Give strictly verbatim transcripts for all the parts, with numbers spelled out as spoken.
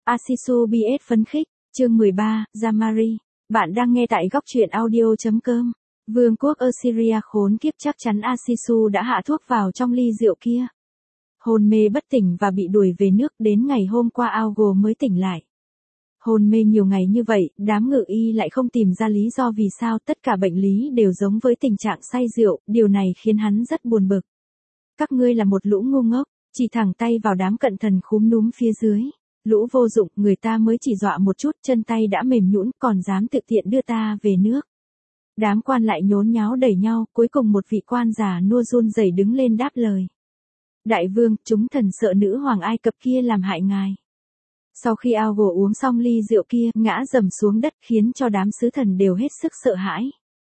Asisu bê ét phấn khích, chương mười ba, Jamari. Bạn đang nghe tại góc truyện audio chấm com. Vương quốc Assyria khốn kiếp, chắc chắn Asisu đã hạ thuốc vào trong ly rượu kia. Hôn mê bất tỉnh và bị đuổi về nước, đến ngày hôm qua Augo mới tỉnh lại. Hôn mê nhiều ngày như vậy, đám ngự y lại không tìm ra lý do vì sao tất cả bệnh lý đều giống với tình trạng say rượu, điều này khiến hắn rất buồn bực. Các ngươi là một lũ ngu ngốc, chỉ thẳng tay vào đám cận thần khúm núm phía dưới. Lũ vô dụng, người ta mới chỉ dọa một chút, chân tay đã mềm nhũn, còn dám tự tiện đưa ta về nước. Đám quan lại nhốn nháo đẩy nhau, cuối cùng một vị quan già nua run rẩy đứng lên đáp lời. Đại vương, chúng thần sợ nữ hoàng Ai Cập kia làm hại ngài. Sau khi Augo uống xong ly rượu kia, ngã dầm xuống đất, khiến cho đám sứ thần đều hết sức sợ hãi.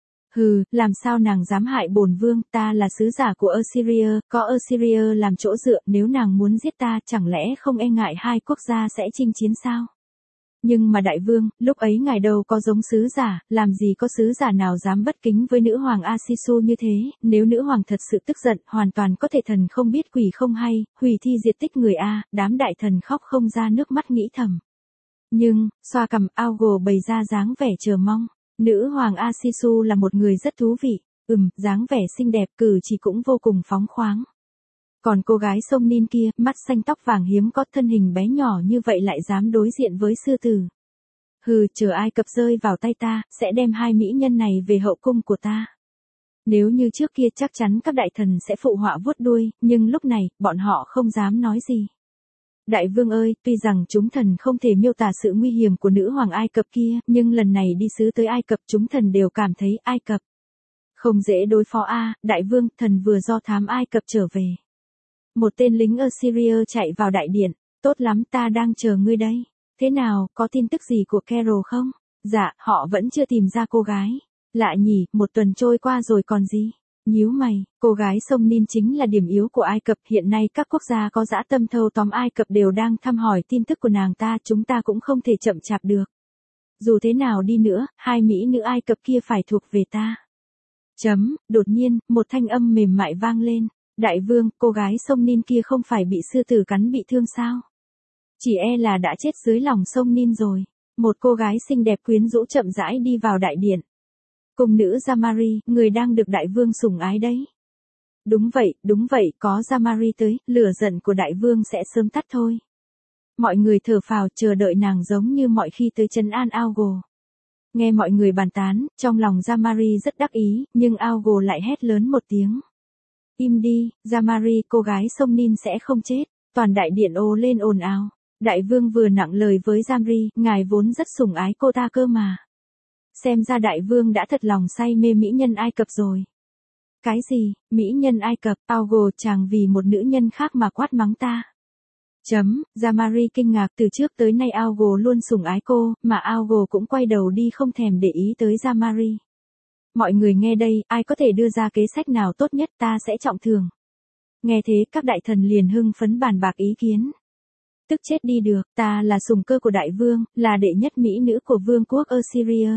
Hừ, làm sao nàng dám hại bổn vương, ta là sứ giả của Assyria, có Assyria làm chỗ dựa, nếu nàng muốn giết ta, chẳng lẽ không e ngại hai quốc gia sẽ chinh chiến sao? Nhưng mà đại vương, lúc ấy ngài đâu có giống sứ giả, làm gì có sứ giả nào dám bất kính với nữ hoàng Asisu như thế, nếu nữ hoàng thật sự tức giận, hoàn toàn có thể thần không biết quỷ không hay, hủy thi diệt tích người A, đám đại thần khóc không ra nước mắt nghĩ thầm. Nhưng, xoa cằm, Augo bày ra dáng vẻ chờ mong. Nữ hoàng Asisu là một người rất thú vị, ừm, dáng vẻ xinh đẹp, cử chỉ cũng vô cùng phóng khoáng. Còn cô gái sông Nin kia, mắt xanh tóc vàng hiếm có, thân hình bé nhỏ như vậy lại dám đối diện với sư tử. Hừ, chờ Ai Cập rơi vào tay ta, sẽ đem hai mỹ nhân này về hậu cung của ta. Nếu như trước kia chắc chắn các đại thần sẽ phụ họa vuốt đuôi, nhưng lúc này, bọn họ không dám nói gì. Đại vương ơi, tuy rằng chúng thần không thể miêu tả sự nguy hiểm của nữ hoàng Ai Cập kia, nhưng lần này đi sứ tới Ai Cập chúng thần đều cảm thấy Ai Cập không dễ đối phó a, đại vương, thần vừa do thám Ai Cập trở về. Một tên lính Assyria chạy vào đại điện, tốt lắm, ta đang chờ ngươi đây. Thế nào, có tin tức gì của Carol không? Dạ, họ vẫn chưa tìm ra cô gái. Lạ nhỉ, một tuần trôi qua rồi còn gì? Nhíu mày, cô gái sông Nin chính là điểm yếu của Ai Cập, hiện nay các quốc gia có dã tâm thâu tóm Ai Cập đều đang thăm hỏi tin tức của nàng ta, chúng ta cũng không thể chậm chạp được. Dù thế nào đi nữa, hai mỹ nữ Ai Cập kia phải thuộc về ta. Chấm, đột nhiên, một thanh âm mềm mại vang lên. Đại vương, cô gái sông Nin kia không phải bị sư tử cắn bị thương sao? Chỉ e là đã chết dưới lòng sông Nin rồi. Một cô gái xinh đẹp quyến rũ chậm rãi đi vào đại điện. Cung nữ Jamari, người đang được đại vương sủng ái đấy. Đúng vậy, đúng vậy, có Jamari tới, lửa giận của đại vương sẽ sớm tắt thôi. Mọi người thở phào chờ đợi nàng giống như mọi khi tới trấn an Augo. Nghe mọi người bàn tán, trong lòng Jamari rất đắc ý, nhưng Augo lại hét lớn một tiếng. Im đi, Jamari, cô gái sông Nin sẽ không chết. Toàn đại điện ồ lên ồn ào. Đại vương vừa nặng lời với Jamari, ngài vốn rất sủng ái cô ta cơ mà. Xem ra đại vương đã thật lòng say mê mỹ nhân Ai Cập rồi. Cái gì, mỹ nhân Ai Cập, Augo chàng vì một nữ nhân khác mà quát mắng ta. Chấm, Jamari kinh ngạc, từ trước tới nay Augo luôn sủng ái cô, mà Augo cũng quay đầu đi không thèm để ý tới Jamari. Mọi người nghe đây, ai có thể đưa ra kế sách nào tốt nhất, ta sẽ trọng thưởng. Nghe thế các đại thần liền hưng phấn bàn bạc ý kiến. Tức chết đi được, ta là sủng cơ của đại vương, là đệ nhất mỹ nữ của vương quốc Assyria.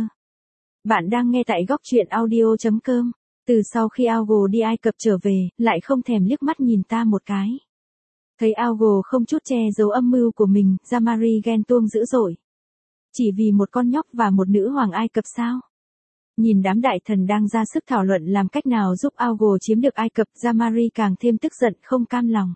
Bạn đang nghe tại góc truyện audio chấm com. Từ sau khi Augo đi Ai Cập trở về, lại không thèm liếc mắt nhìn ta một cái. Thấy Augo không chút che giấu âm mưu của mình, Jamari ghen tuông dữ dội. Chỉ vì một con nhóc và một nữ hoàng Ai Cập sao? Nhìn đám đại thần đang ra sức thảo luận làm cách nào giúp Augo chiếm được Ai Cập, Jamari càng thêm tức giận không cam lòng.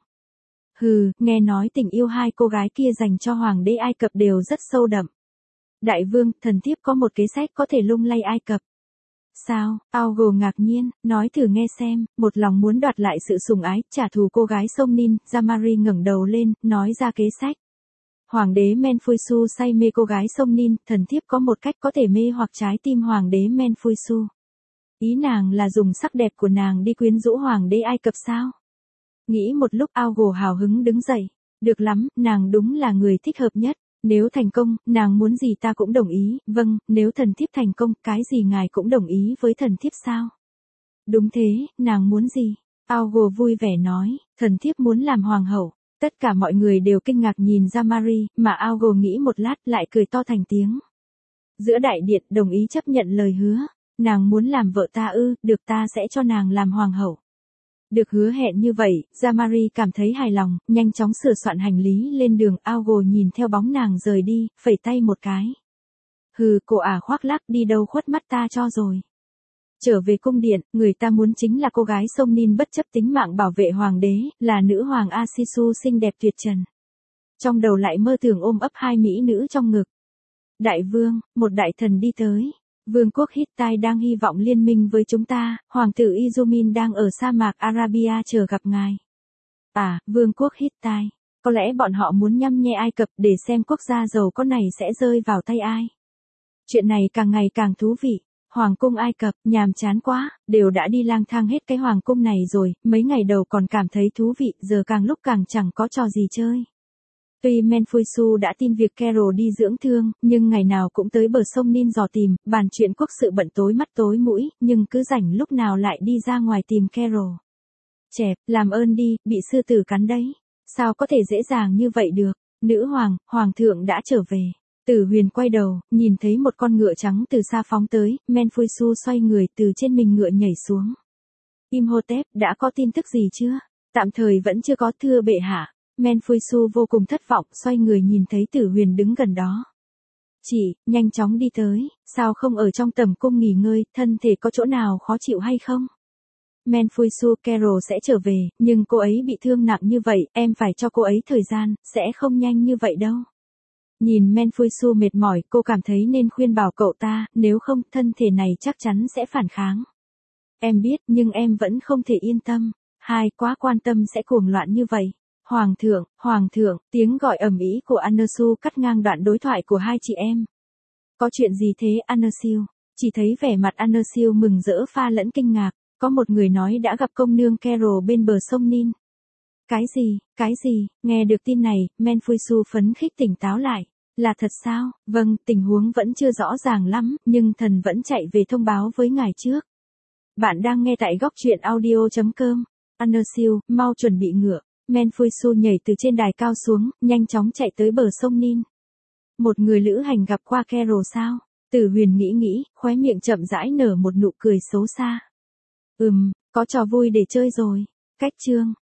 Hừ, nghe nói tình yêu hai cô gái kia dành cho hoàng đế Ai Cập đều rất sâu đậm. Đại vương, thần thiếp có một kế sách có thể lung lay Ai Cập. Sao? Augo ngạc nhiên, nói thử nghe xem, một lòng muốn đoạt lại sự sủng ái, trả thù cô gái sông Nin, Jamari ngẩng đầu lên, nói ra kế sách. Hoàng đế Menfuisu say mê cô gái sông Nin, thần thiếp có một cách có thể mê hoặc trái tim hoàng đế Menfuisu. Ý nàng là dùng sắc đẹp của nàng đi quyến rũ hoàng đế Ai Cập sao? Nghĩ một lúc Augo hào hứng đứng dậy. Được lắm, nàng đúng là người thích hợp nhất. Nếu thành công, nàng muốn gì ta cũng đồng ý. Vâng, nếu thần thiếp thành công, cái gì ngài cũng đồng ý với thần thiếp sao? Đúng thế, nàng muốn gì? Augo vui vẻ nói, thần thiếp muốn làm hoàng hậu. Tất cả mọi người đều kinh ngạc nhìn Jamari, mà Augo nghĩ một lát lại cười to thành tiếng. Giữa đại điện đồng ý chấp nhận lời hứa. Nàng muốn làm vợ ta ư, được, ta sẽ cho nàng làm hoàng hậu. Được hứa hẹn như vậy, Jamari cảm thấy hài lòng, nhanh chóng sửa soạn hành lý lên đường. Augo nhìn theo bóng nàng rời đi, phẩy tay một cái. Hừ, cô ả khoác lác, đi đâu khuất mắt ta cho rồi. Trở về cung điện, người ta muốn chính là cô gái Sông Nin bất chấp tính mạng bảo vệ hoàng đế, là nữ hoàng Asisu xinh đẹp tuyệt trần. Trong đầu lại mơ tưởng ôm ấp hai mỹ nữ trong ngực. Đại vương, một đại thần đi tới. Vương quốc Hittite đang hy vọng liên minh với chúng ta, hoàng tử Izumin đang ở sa mạc Arabia chờ gặp ngài. À, vương quốc Hittite, có lẽ bọn họ muốn nhăm nhe Ai Cập để xem quốc gia giàu có này sẽ rơi vào tay ai. Chuyện này càng ngày càng thú vị. Hoàng cung Ai Cập, nhàm chán quá, đều đã đi lang thang hết cái hoàng cung này rồi, mấy ngày đầu còn cảm thấy thú vị, giờ càng lúc càng chẳng có trò gì chơi. Tuy Menfuisu đã tin việc Carol đi dưỡng thương, nhưng ngày nào cũng tới bờ sông Nin dò tìm, bàn chuyện quốc sự bận tối mắt tối mũi, nhưng cứ rảnh lúc nào lại đi ra ngoài tìm Carol. Chẹp, làm ơn đi, bị sư tử cắn đấy. Sao có thể dễ dàng như vậy được? Nữ hoàng, hoàng thượng đã trở về. Tử Huyền quay đầu, nhìn thấy một con ngựa trắng từ xa phóng tới, Menfuisu xoay người từ trên mình ngựa nhảy xuống. Imhotep, đã có tin tức gì chưa? Tạm thời vẫn chưa có, thưa bệ hạ. Menfuisu vô cùng thất vọng, xoay người nhìn thấy Tử Huyền đứng gần đó. Chị, nhanh chóng đi tới, sao không ở trong tầm cung nghỉ ngơi, thân thể có chỗ nào khó chịu hay không? Menfuisu, Carol sẽ trở về, nhưng cô ấy bị thương nặng như vậy, em phải cho cô ấy thời gian, sẽ không nhanh như vậy đâu. Nhìn Menfuisu mệt mỏi, cô cảm thấy nên khuyên bảo cậu ta, nếu không, thân thể này chắc chắn sẽ phản kháng. Em biết, nhưng em vẫn không thể yên tâm. Hai, quá quan tâm sẽ cuồng loạn như vậy. Hoàng thượng, hoàng thượng, tiếng gọi ầm ĩ của Anersu cắt ngang đoạn đối thoại của hai chị em. Có chuyện gì thế Anersu? Chỉ thấy vẻ mặt Anersu mừng rỡ pha lẫn kinh ngạc, có một người nói đã gặp công nương Carol bên bờ sông Nin. Cái gì, cái gì, nghe được tin này, Menfuisu phấn khích tỉnh táo lại. Là thật sao? Vâng, tình huống vẫn chưa rõ ràng lắm, nhưng thần vẫn chạy về thông báo với ngài trước. Bạn đang nghe tại góc truyện audio chấm com. Anersu, mau chuẩn bị ngựa. Menfuisu nhảy từ trên đài cao xuống, nhanh chóng chạy tới bờ sông Nin. Một người lữ hành gặp qua Carol sao? Tử Huyền nghĩ nghĩ, khóe miệng chậm rãi nở một nụ cười xấu xa. Ừm, có trò vui để chơi rồi. Cách chương.